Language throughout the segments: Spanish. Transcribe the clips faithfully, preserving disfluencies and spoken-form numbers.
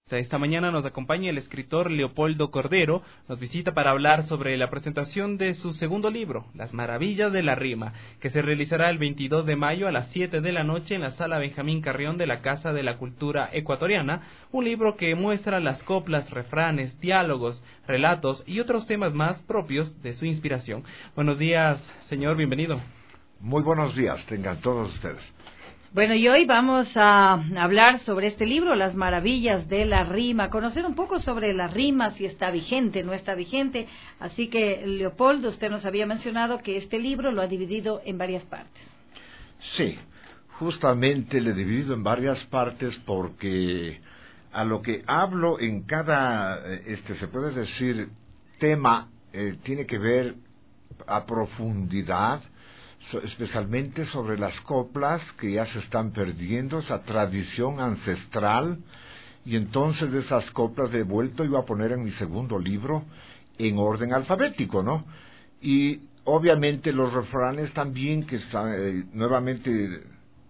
Esta mañana nos acompaña el escritor Leopoldo Cordero, nos visita para hablar sobre la presentación de su segundo libro, Las Maravillas de la Rima, que se realizará el veintidós de mayo a las siete de la noche en la Sala Benjamín Carrión de la Casa de la Cultura Ecuatoriana, un libro que muestra las coplas, refranes, diálogos, relatos y otros temas más propios de su inspiración. Buenos días, señor, bienvenido. Muy buenos días, tengan todos ustedes. Bueno, y hoy vamos a hablar sobre este libro, Las Maravillas de la Rima, conocer un poco sobre la rima, si está vigente, no está vigente. Así que, Leopoldo, usted nos había mencionado que este libro lo ha dividido en varias partes. Sí, justamente lo he dividido en varias partes porque a lo que hablo en cada, este, se puede decir, tema, eh, tiene que ver a profundidad, especialmente sobre las coplas que ya se están perdiendo, esa tradición ancestral, y entonces de esas coplas he vuelto yo a poner en mi segundo libro en orden alfabético, ¿no? Y obviamente los refranes también que están, eh, nuevamente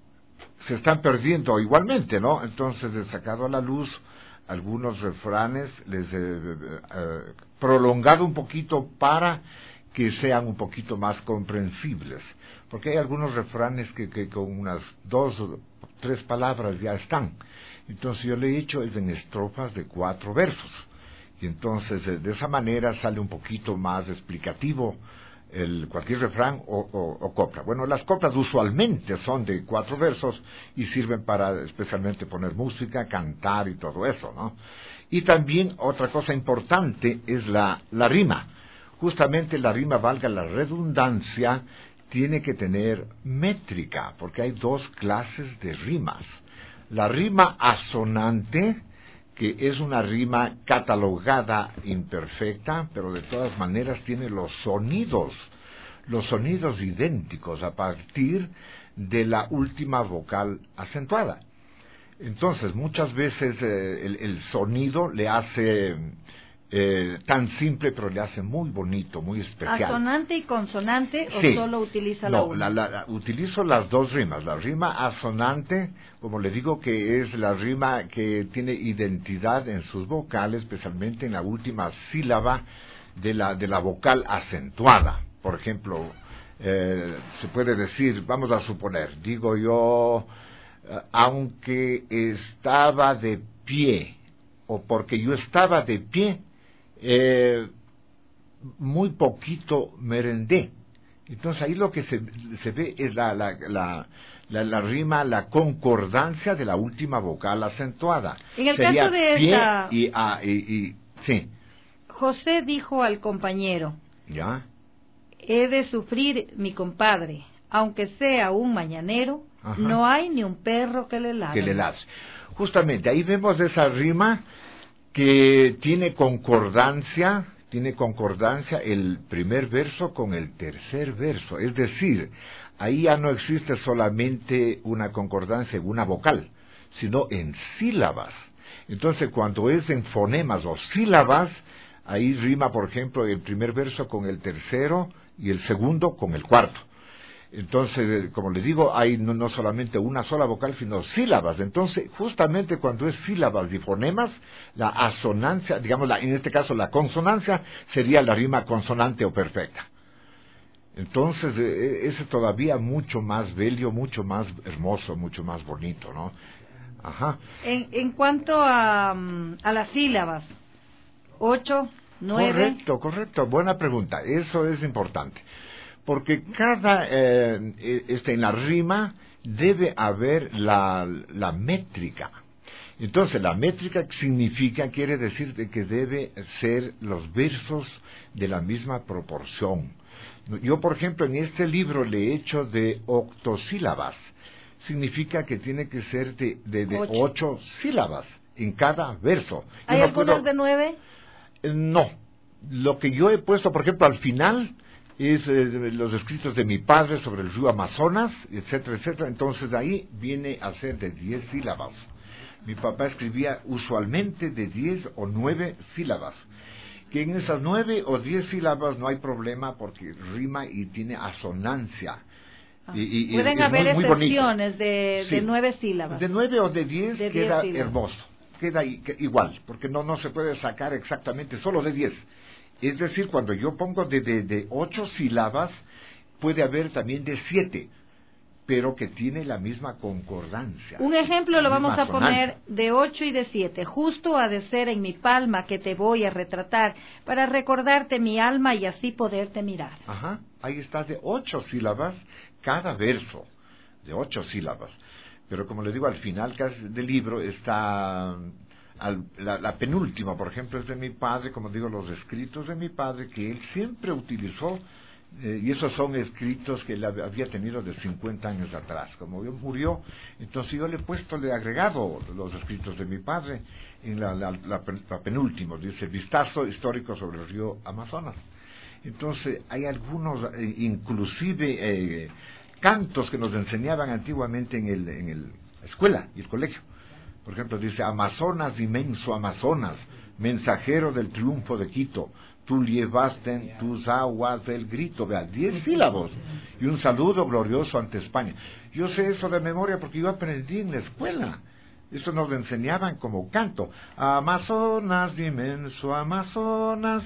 se están perdiendo igualmente, ¿no? Entonces he sacado a la luz algunos refranes, les he eh, prolongado un poquito para que sean un poquito más comprensibles, porque hay algunos refranes que, que con unas dos o tres palabras ya están. Entonces yo le he hecho es en estrofas de cuatro versos, y entonces de esa manera sale un poquito más explicativo el cualquier refrán o, o, o copla. Bueno, las coplas usualmente son de cuatro versos y sirven para especialmente poner música, cantar y todo eso, ¿no? Y también otra cosa importante es la, la rima. Justamente la rima, valga la redundancia, tiene que tener métrica, porque hay dos clases de rimas. La rima asonante, que es una rima catalogada imperfecta, pero de todas maneras tiene los sonidos, los sonidos idénticos a partir de la última vocal acentuada. Entonces, muchas veces eh, el, el sonido le hace Eh, tan simple, pero le hace muy bonito, muy especial. ¿Asonante y consonante o sí. solo utiliza la no, una? La, la, utilizo las dos rimas. La rima asonante, como le digo, que es la rima que tiene identidad en sus vocales, especialmente en la última sílaba de la, de la vocal acentuada. Por ejemplo, eh, se puede decir, vamos a suponer, digo yo, eh, aunque estaba de pie, o porque yo estaba de pie, Eh, muy poquito merendé. Entonces ahí lo que se, se ve es la, la, la, la, la rima, la concordancia de la última vocal acentuada. En el Sería caso de pie esta, y, a, y, y sí. José dijo al compañero, ¿ya? he de sufrir, mi compadre, aunque sea un mañanero, ajá, no hay ni un perro que le ladre. Que le ladre. Justamente ahí vemos esa rima que tiene concordancia, tiene concordancia el primer verso con el tercer verso. Es decir, ahí ya no existe solamente una concordancia en una vocal, sino en sílabas. Entonces, cuando es en fonemas o sílabas, ahí rima, por ejemplo, el primer verso con el tercero y el segundo con el cuarto. Entonces, como les digo, hay no, no solamente una sola vocal, sino sílabas. Entonces, justamente cuando es sílabas y fonemas, la asonancia, digamos, la, en este caso la consonancia, sería la rima consonante o perfecta. Entonces, eh, es todavía mucho más bello, mucho más hermoso, mucho más bonito, ¿no? Ajá. En, en cuanto a, a las sílabas, ocho, nueve... Correcto, correcto, buena pregunta, eso es importante. Porque cada, eh, este, en la rima debe haber la, la métrica. Entonces, la métrica significa, quiere decir de que debe ser los versos de la misma proporción. Yo, por ejemplo, en este libro le he hecho de octosílabas. Significa que tiene que ser de, de, de ocho. ocho sílabas en cada verso. ¿Hay algunas de nueve? No. Lo que yo he puesto, por ejemplo, al final es eh, los escritos de mi padre sobre el río Amazonas, etcétera, etcétera. Entonces ahí viene a ser de diez sílabas. Mi papá escribía usualmente de diez o nueve sílabas. Que en esas nueve o diez sílabas no hay problema porque rima y tiene asonancia. Ah. Y, y, Pueden es haber muy, muy excepciones bonito. de, Sí. de nueve sílabas. De nueve o de diez de queda diez sílabas. hermoso. queda igual, porque no, no se puede sacar exactamente solo de diez. Es decir, cuando yo pongo de, de, de ocho sílabas, puede haber también de siete, pero que tiene la misma concordancia. Un ejemplo lo vamos a poner de ocho y de siete. Justo ha de ser en mi palma que te voy a retratar, para recordarte mi alma y así poderte mirar. Ajá, ahí está, de ocho sílabas cada verso, de ocho sílabas. Pero como les digo, al final del libro está al, la, la penúltima, por ejemplo, es de mi padre, como digo, los escritos de mi padre, que él siempre utilizó, eh, y esos son escritos que él había tenido de cincuenta años atrás. Como él murió, entonces yo le he puesto, le he agregado los escritos de mi padre en la, la, la, la penúltima, dice, vistazo histórico sobre el río Amazonas. Entonces hay algunos, eh, inclusive, eh, cantos que nos enseñaban antiguamente en el, en el escuela y el colegio. Por ejemplo, dice, Amazonas, inmenso Amazonas, mensajero del triunfo de Quito, tú llevaste en tus aguas el grito, vea, diez sílabos, y un saludo glorioso ante España. Yo sé eso de memoria porque yo aprendí en la escuela. Eso nos enseñaban como canto. Amazonas, inmenso Amazonas,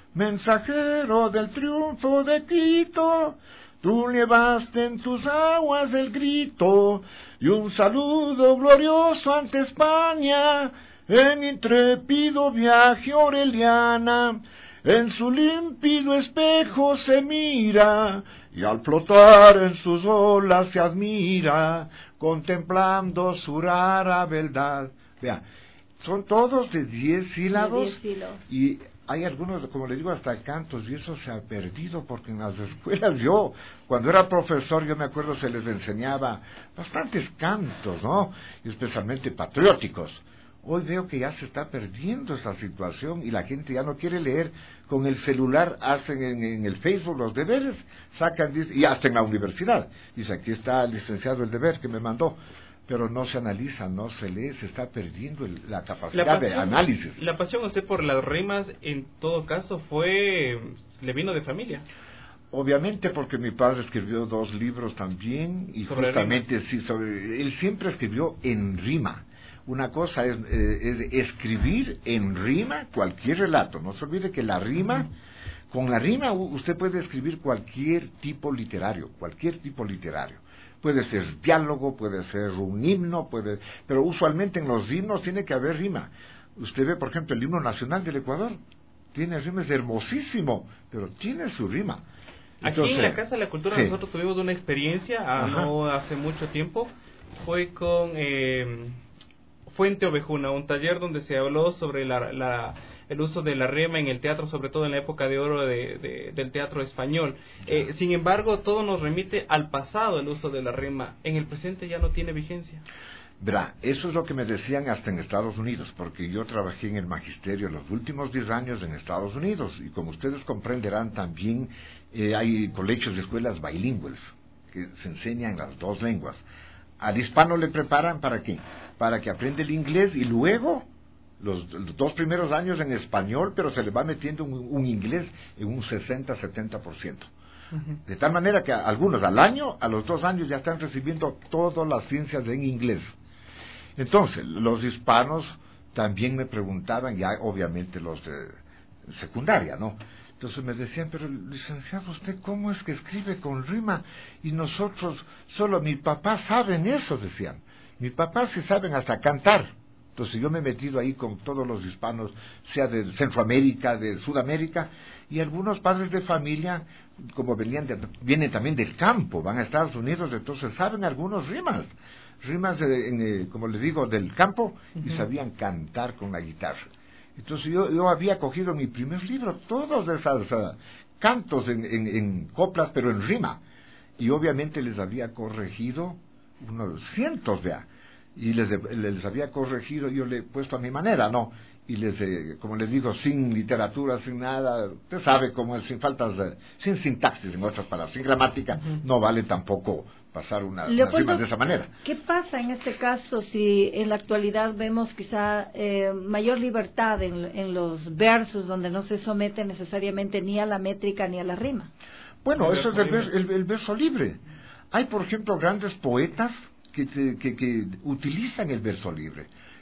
mensajero del triunfo de Quito, tú llevaste en tus aguas el grito y un saludo glorioso ante España. En intrépido viaje Aureliana, en su límpido espejo se mira y al flotar en sus olas se admira, contemplando su rara beldad. Vea, son todos de diez sílabos, de diez sílabos. Y hay algunos, como les digo, hasta cantos, y eso se ha perdido, porque en las escuelas yo, cuando era profesor, yo me acuerdo se les enseñaba bastantes cantos, ¿no? Especialmente patrióticos. Hoy veo que ya se está perdiendo esa situación y la gente ya no quiere leer. Con el celular hacen en, en el Facebook los deberes, sacan, y hasta en la universidad. Dice, aquí está el licenciado el deber que me mandó. Pero no se analiza, no se lee, se está perdiendo el, la capacidad la pasión, de análisis. La pasión usted por las rimas, en todo caso, fue, le vino de familia. Obviamente, porque mi padre escribió dos libros también, y sobre justamente, rimas. sí, sobre, él siempre escribió en rima. Una cosa es, eh, es escribir en rima cualquier relato. No se olvide que la rima, uh-huh. con la rima usted puede escribir cualquier tipo literario, cualquier tipo literario. Puede ser diálogo, puede ser un himno, puede, pero usualmente en los himnos tiene que haber rima. Usted ve, por ejemplo, el himno nacional del Ecuador, tiene rima, es hermosísimo, pero tiene su rima. Entonces, aquí en la Casa de la Cultura sí. nosotros tuvimos una experiencia, ah, no hace mucho tiempo, fue con eh, Fuente Ovejuna, un taller donde se habló sobre la... la el uso de la rima en el teatro, sobre todo en la época de oro de, de, del teatro español. Eh, sin embargo, todo nos remite al pasado el uso de la rima. En el presente ya no tiene vigencia. Verá, eso es lo que me decían hasta en Estados Unidos, porque yo trabajé en el magisterio los últimos diez años en Estados Unidos, y como ustedes comprenderán también, eh, hay colegios de escuelas bilingües, que se enseñan las dos lenguas. Al hispano le preparan ¿para qué? Para que aprenda el inglés y luego... Los, los dos primeros años en español, pero se le va metiendo un, un inglés en un sesenta a setenta por ciento. Uh-huh. De tal manera que a, algunos al año, a los dos años ya están recibiendo todas las ciencias en inglés. Entonces, los hispanos también me preguntaban, ya obviamente los de secundaria, ¿no? Entonces me decían, pero licenciado, ¿usted cómo es que escribe con rima? Y nosotros, solo mi papá saben eso, decían. Mi papá sí saben hasta cantar. Entonces yo me he metido ahí con todos los hispanos, sea de Centroamérica, de Sudamérica, y algunos padres de familia, como venían de, vienen también del campo, van a Estados Unidos, entonces saben algunos rimas, rimas, de, en, como les digo, del campo, uh-huh. y sabían cantar con la guitarra. Entonces yo, yo había cogido mi primer libro, todos esos uh, cantos en, en, en coplas, pero en rima, y obviamente les había corregido unos cientos, vea. Y les, les había corregido, yo le he puesto a mi manera, ¿no? Y les, eh, como les digo, sin literatura, sin nada, usted sabe cómo es, sin faltas, de, sin sintaxis, en otras palabras, sin gramática, uh-huh. no vale tampoco pasar una, unas rimas de esa manera. ¿Qué pasa en este caso si en la actualidad vemos quizá eh, mayor libertad en, en los versos, donde no se somete necesariamente ni a la métrica ni a la rima? Bueno, eso es el, ver, el, el verso libre. Hay, por ejemplo, grandes poetas Que, que, que utilizan el verso libre.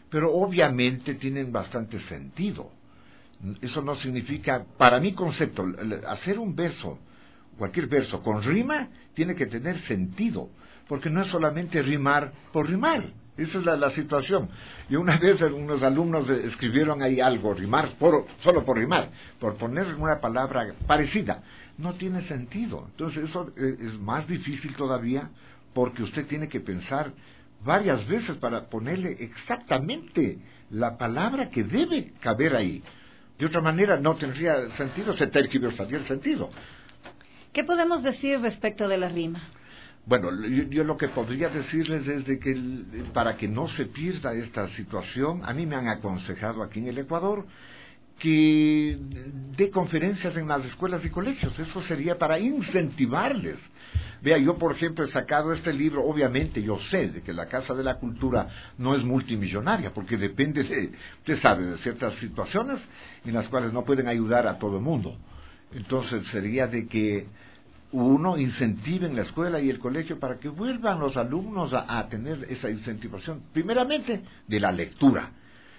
pero obviamente tienen bastante sentido. Eso no significa, para mi concepto, hacer un verso, cualquier verso con rima, tiene que tener sentido, porque no es solamente rimar por rimar. Esa es la, la situación. Y una vez unos alumnos escribieron ahí algo, rimar por, solo por rimar, por poner una palabra parecida. No tiene sentido. Entonces eso es, es más difícil todavía, porque usted tiene que pensar varias veces para ponerle exactamente la palabra que debe caber ahí. De otra manera no tendría sentido, se tergiversaría el sentido. ¿Qué podemos decir respecto de la rima? Bueno, yo, yo lo que podría decirles es de que el, para que no se pierda esta situación, a mí me han aconsejado aquí en el Ecuador que dé conferencias en las escuelas y colegios. Eso sería para incentivarles. Vea, yo por ejemplo he sacado este libro, obviamente yo sé de que la Casa de la Cultura no es multimillonaria, porque depende de, usted sabe, de ciertas situaciones en las cuales no pueden ayudar a todo el mundo. Entonces sería de que uno incentive en la escuela y el colegio para que vuelvan los alumnos a, a tener esa incentivación, primeramente de la lectura,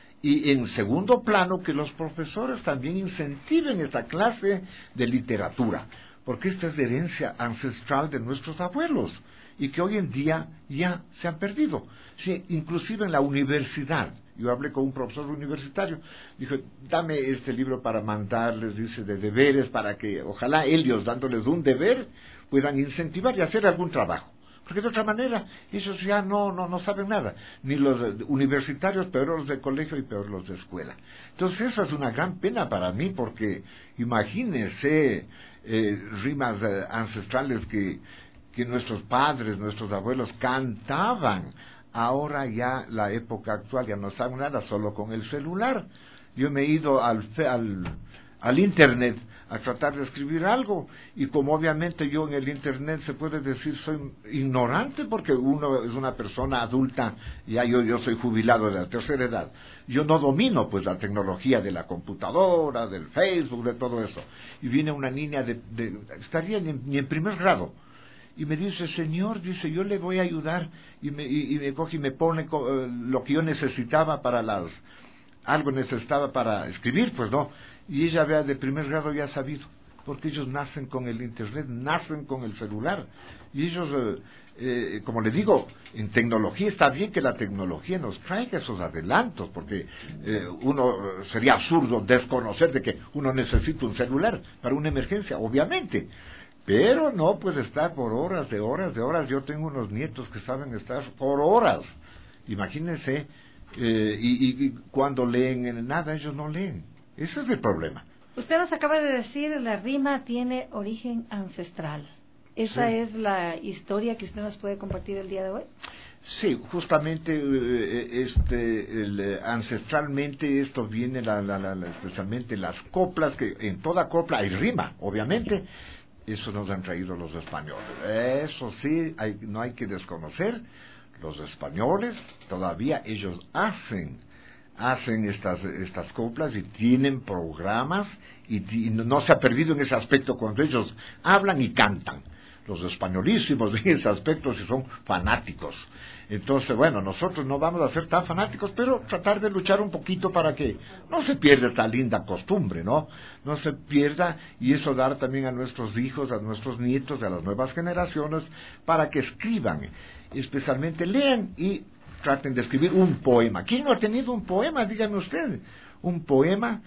y en segundo plano que los profesores también incentiven esta clase de literatura, porque esta es de herencia ancestral de nuestros abuelos y que hoy en día ya se han perdido. Sí, inclusive en la universidad, yo hablé con un profesor universitario, dijo, dame este libro para mandarles, dice, de deberes, para que ojalá ellos, dándoles un deber, puedan incentivar y hacer algún trabajo. Porque de otra manera, ellos ya no, no, no saben nada, ni los universitarios, peor los de colegio y peor los de escuela. Entonces eso es una gran pena para mí, porque imagínense eh, rimas eh, ancestrales que, que nuestros padres, nuestros abuelos cantaban. Ahora ya la época actual ya no sabe nada, solo con el celular. Yo me he ido al, al, al internet a tratar de escribir algo, y como obviamente yo en el internet se puede decir soy ignorante, porque uno es una persona adulta, ya yo, yo soy jubilado de la tercera edad, yo no domino pues la tecnología de la computadora, del Facebook, de todo eso, y viene una niña de, de estaría ni en, ni en primer grado, y me dice, señor, dice, yo le voy a ayudar, y me, y, y me coge y me pone uh, lo que yo necesitaba para las, algo necesitaba para escribir, pues no, y ella, vea, de primer grado ya ha sabido, porque ellos nacen con el internet, nacen con el celular, y ellos, eh, eh, como le digo, en tecnología, está bien que la tecnología nos traiga esos adelantos, porque eh, uno, sería absurdo desconocer de que uno necesita un celular para una emergencia, obviamente, pero no puede estar por horas, de horas, de horas. Yo tengo unos nietos que saben estar por horas, imagínense, eh, y, y, y cuando leen nada, ellos no leen. Ese es el problema. Usted nos acaba de decir, la rima tiene origen ancestral. ¿Esa sí es la historia que usted nos puede compartir el día de hoy? Sí, justamente, eh, este, el, eh, ancestralmente esto viene, la, la, la, especialmente las coplas, que en toda copla hay rima, obviamente. Eso nos han traído los españoles. Eso sí, hay, no hay que desconocer. Los españoles, todavía ellos hacen hacen estas estas coplas y tienen programas y, y no se ha perdido en ese aspecto cuando ellos hablan y cantan. Los españolísimos en ese aspecto sí son fanáticos. Entonces, bueno, nosotros no vamos a ser tan fanáticos, pero tratar de luchar un poquito para que no se pierda esta linda costumbre, ¿no? No se pierda, y eso dar también a nuestros hijos, a nuestros nietos, a las nuevas generaciones, para que escriban, especialmente lean y traten de escribir un poema. ¿Quién no ha tenido un poema? Díganme usted. Un poema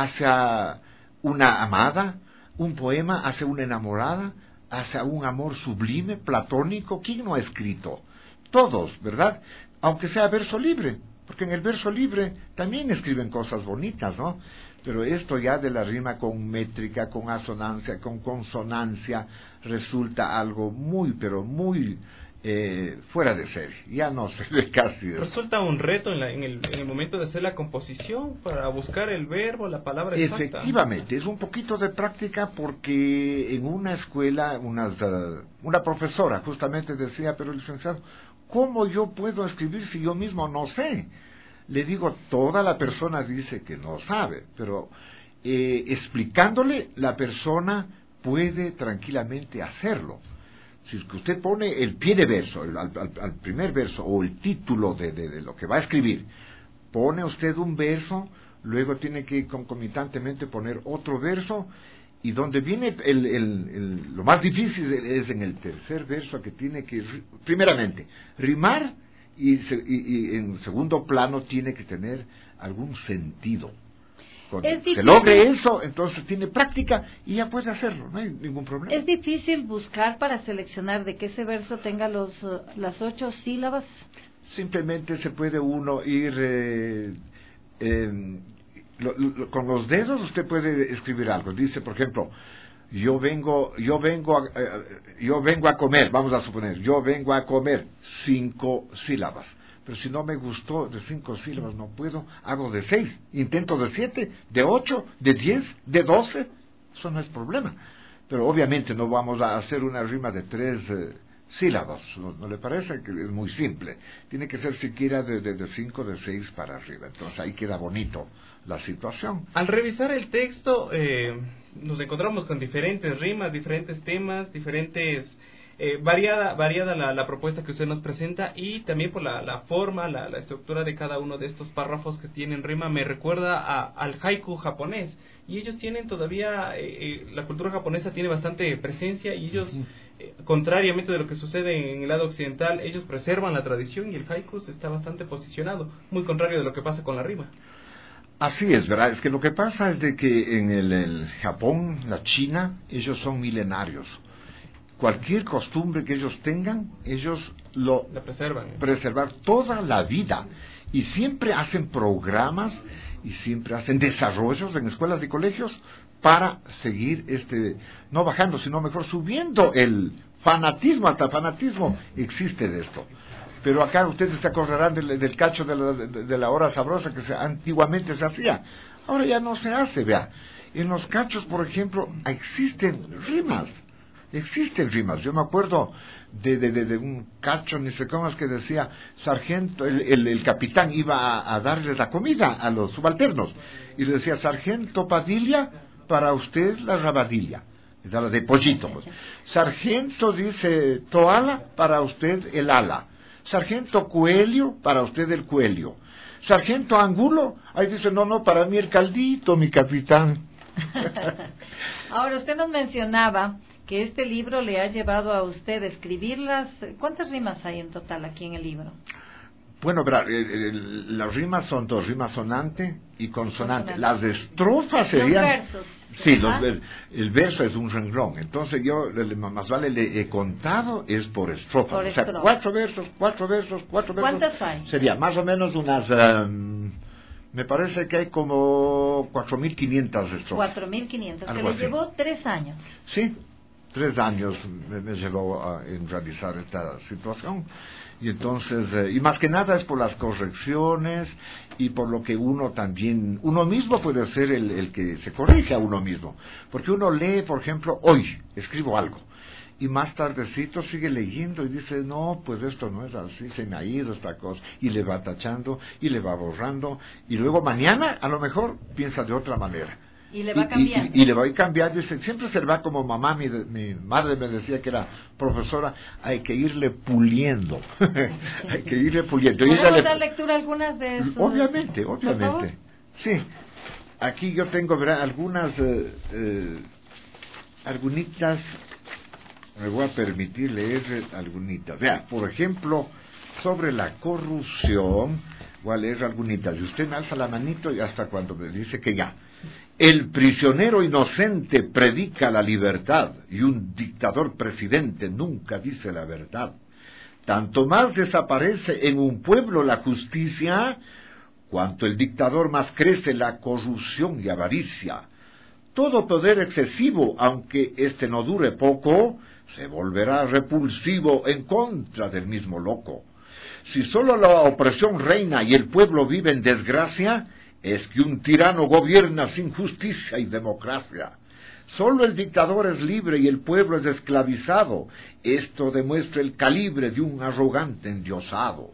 hacia una amada, un poema hacia una enamorada, hacia un amor sublime, platónico. ¿Quién no ha escrito? Todos, ¿verdad? Aunque sea verso libre, porque en el verso libre también escriben cosas bonitas, ¿no? Pero esto ya de la rima con métrica, con asonancia, con consonancia, resulta algo muy, pero muy eh, fuera de serie. Ya no se ve casi. Resulta un reto en, la, en, el, en el momento de hacer la composición, para buscar el verbo, la palabra exacta. Efectivamente, es un poquito de práctica, porque en una escuela, unas, uh, una profesora justamente decía, pero licenciado, ¿cómo yo puedo escribir si yo mismo no sé? Le digo, toda la persona dice que no sabe, pero eh, explicándole, la persona puede tranquilamente hacerlo. Si es que usted pone el pie de verso, el, al, al, al primer verso, o el título de, de, de lo que va a escribir, pone usted un verso, luego tiene que concomitantemente poner otro verso, y donde viene el, el, el, lo más difícil es en el tercer verso, que tiene que, primeramente, rimar, y, se, y, y en segundo plano tiene que tener algún sentido. Cuando se logre eso, entonces tiene práctica y ya puede hacerlo, no hay ningún problema. ¿Es difícil buscar para seleccionar de que ese verso tenga los uh, las ocho sílabas? Simplemente se puede uno ir... Eh, eh, Lo, lo, con los dedos usted puede escribir algo. Dice, por ejemplo, yo vengo, yo vengo, a, eh, yo vengo a comer. Vamos a suponer, yo vengo a comer cinco sílabas. Pero si no me gustó de cinco sílabas, no puedo. Hago de seis, intento de siete, de ocho, de diez, de doce. Eso no es problema. Pero obviamente no vamos a hacer una rima de tres eh, sílabas. ¿No, ¿No le parece que es muy simple? Tiene que ser siquiera de, de, de cinco, de seis para arriba. Entonces ahí queda bonito la situación. Al revisar el texto, eh, nos encontramos con diferentes rimas, diferentes temas, diferentes... Eh, variada variada la, la propuesta que usted nos presenta, y también por la, la forma, la, la estructura de cada uno de estos párrafos que tienen rima, me recuerda a, al haiku japonés, y ellos tienen todavía, eh, eh, la cultura japonesa tiene bastante presencia, y ellos, eh, contrariamente de lo que sucede en el lado occidental, ellos preservan la tradición, y el haiku está bastante posicionado, muy contrario de lo que pasa con la rima. Así es, ¿verdad? Es que lo que pasa es de que en el, el Japón, la China, ellos son milenarios. Cualquier costumbre que ellos tengan, ellos lo la preservan. ¿eh? Preservar toda la vida. Y siempre hacen programas y siempre hacen desarrollos en escuelas y colegios para seguir, este no bajando, sino mejor subiendo el fanatismo, hasta fanatismo existe de esto. Pero acá ustedes se acordarán del, del cacho de la, de, de la hora sabrosa que se, antiguamente se hacía. Ahora ya no se hace, vea. En los cachos, por ejemplo, existen rimas. Existen rimas. Yo me acuerdo de, de, de, de un cacho, ni sé cómo es que decía, sargento, el, el, el capitán iba a, a darle la comida a los subalternos. Y le decía, sargento Padilla, para usted la rabadilla. De pollito. Pues. Sargento, dice, Toala, para usted el ala. Sargento Coelho, para usted el cuello. Sargento Angulo, ahí dice, no, no, para mí el caldito, mi capitán. Ahora, usted nos mencionaba que este libro le ha llevado a usted a escribirlas. ¿Cuántas rimas hay en total aquí en el libro? Bueno, pero, eh, las rimas son dos, rima sonante y consonante. Consonante. Las estrofas serían... Los versos. Sí, los, el, el verso es un renglón. Entonces yo, le, más vale le he contado, es por estrofas. Por o sea, estrofa. cuatro versos, cuatro versos, cuatro versos. ¿Cuántas hay? Sería más o menos unas... Um, me parece que hay como cuatro mil quinientas estrofas. cuatro mil quinientas, que Algo le así. llevó tres años. Sí, tres años me, me llevó a en realizar esta situación. Y entonces, eh, y más que nada es por las correcciones y por lo que uno también, uno mismo puede ser el, el que se corrige a uno mismo. Porque uno lee, por ejemplo, hoy escribo algo, y más tardecito sigue leyendo y dice, no, pues esto no es así, se me ha ido esta cosa, y le va tachando, y le va borrando, y luego mañana a lo mejor piensa de otra manera. Y le va y, cambiando. Y, y, y le va a ir cambiando, y se, siempre se le va como mamá, mi, mi madre me decía que era profesora, hay que irle puliendo, hay que irle puliendo. ¿Podemos le... dar lectura a algunas de sus? Obviamente, obviamente. Sí, aquí yo tengo, ¿verdad?, algunas, eh, eh, algunitas, me voy a permitir leer algunitas. Vea, por ejemplo, sobre la corrupción, voy a leer algunitas, y usted me alza la manito y hasta cuando me dice que ya. El prisionero inocente predica la libertad y un dictador presidente nunca dice la verdad. Tanto más desaparece en un pueblo la justicia, cuanto el dictador más crece la corrupción y avaricia. Todo poder excesivo, aunque éste no dure poco, se volverá repulsivo en contra del mismo loco. Si sólo la opresión reina y el pueblo vive en desgracia, es que un tirano gobierna sin justicia y democracia. Sólo el dictador es libre y el pueblo es esclavizado. Esto demuestra el calibre de un arrogante endiosado.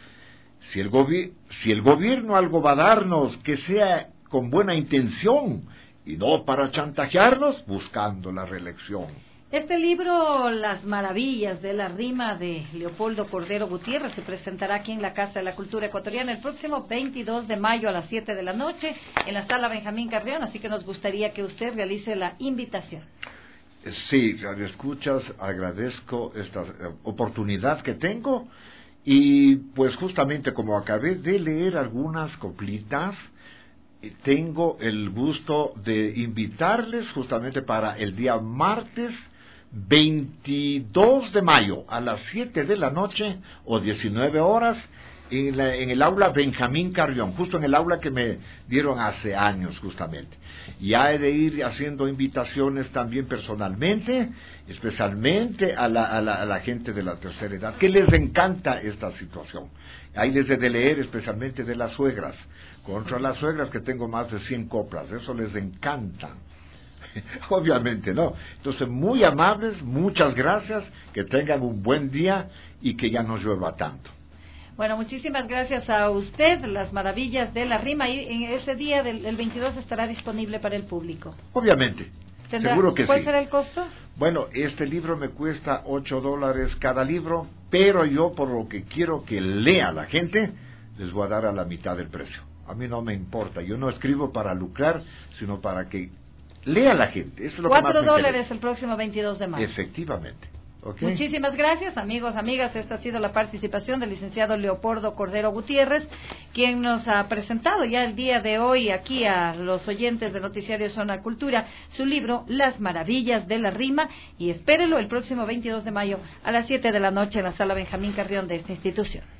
Si el, gobi- si el gobierno algo va a darnos, que sea con buena intención, y no para chantajearnos buscando la reelección. Este libro, Las maravillas de la rima, de Leopoldo Cordero Gutiérrez, se presentará aquí en la Casa de la Cultura Ecuatoriana el próximo veintidós de mayo a las siete de la noche en la Sala Benjamín Carrión, así que nos gustaría que usted realice la invitación. Sí, Radio Escuchas, agradezco esta oportunidad que tengo y pues justamente como acabé de leer algunas coplitas, tengo el gusto de invitarles justamente para el día martes veintidós de mayo a las siete de la noche o diecinueve horas en, la, en el aula Benjamín Carrión, justo en el aula que me dieron hace años justamente. Ya he de ir haciendo invitaciones también personalmente, especialmente a la, a la, a la gente de la tercera edad, que les encanta esta situación. Ahí les he de leer especialmente de las suegras, contra las suegras que tengo más de cien coplas, eso les encanta. Obviamente, ¿no? Entonces, muy amables, muchas gracias, que tengan un buen día y que ya no llueva tanto. Bueno, muchísimas gracias a usted, Las maravillas de la rima, y en ese día del el veintidós estará disponible para el público. Obviamente, seguro que sí. ¿Cuál será el costo? Bueno, este libro me cuesta ocho dólares cada libro, pero yo por lo que quiero que lea la gente, les voy a dar a la mitad del precio. A mí no me importa, yo no escribo para lucrar, sino para que lea la gente. Eso es lo que más me Cuatro dólares interesa. El próximo veintidós de mayo. Efectivamente. Okay. Muchísimas gracias, amigos, amigas. Esta ha sido la participación del licenciado Leopoldo Cordero Gutiérrez, quien nos ha presentado ya el día de hoy aquí a los oyentes de Noticiario Zona Cultura su libro Las maravillas de la rima, y espérenlo el próximo veintidós de mayo a las siete de la noche en la Sala Benjamín Carrión de esta institución.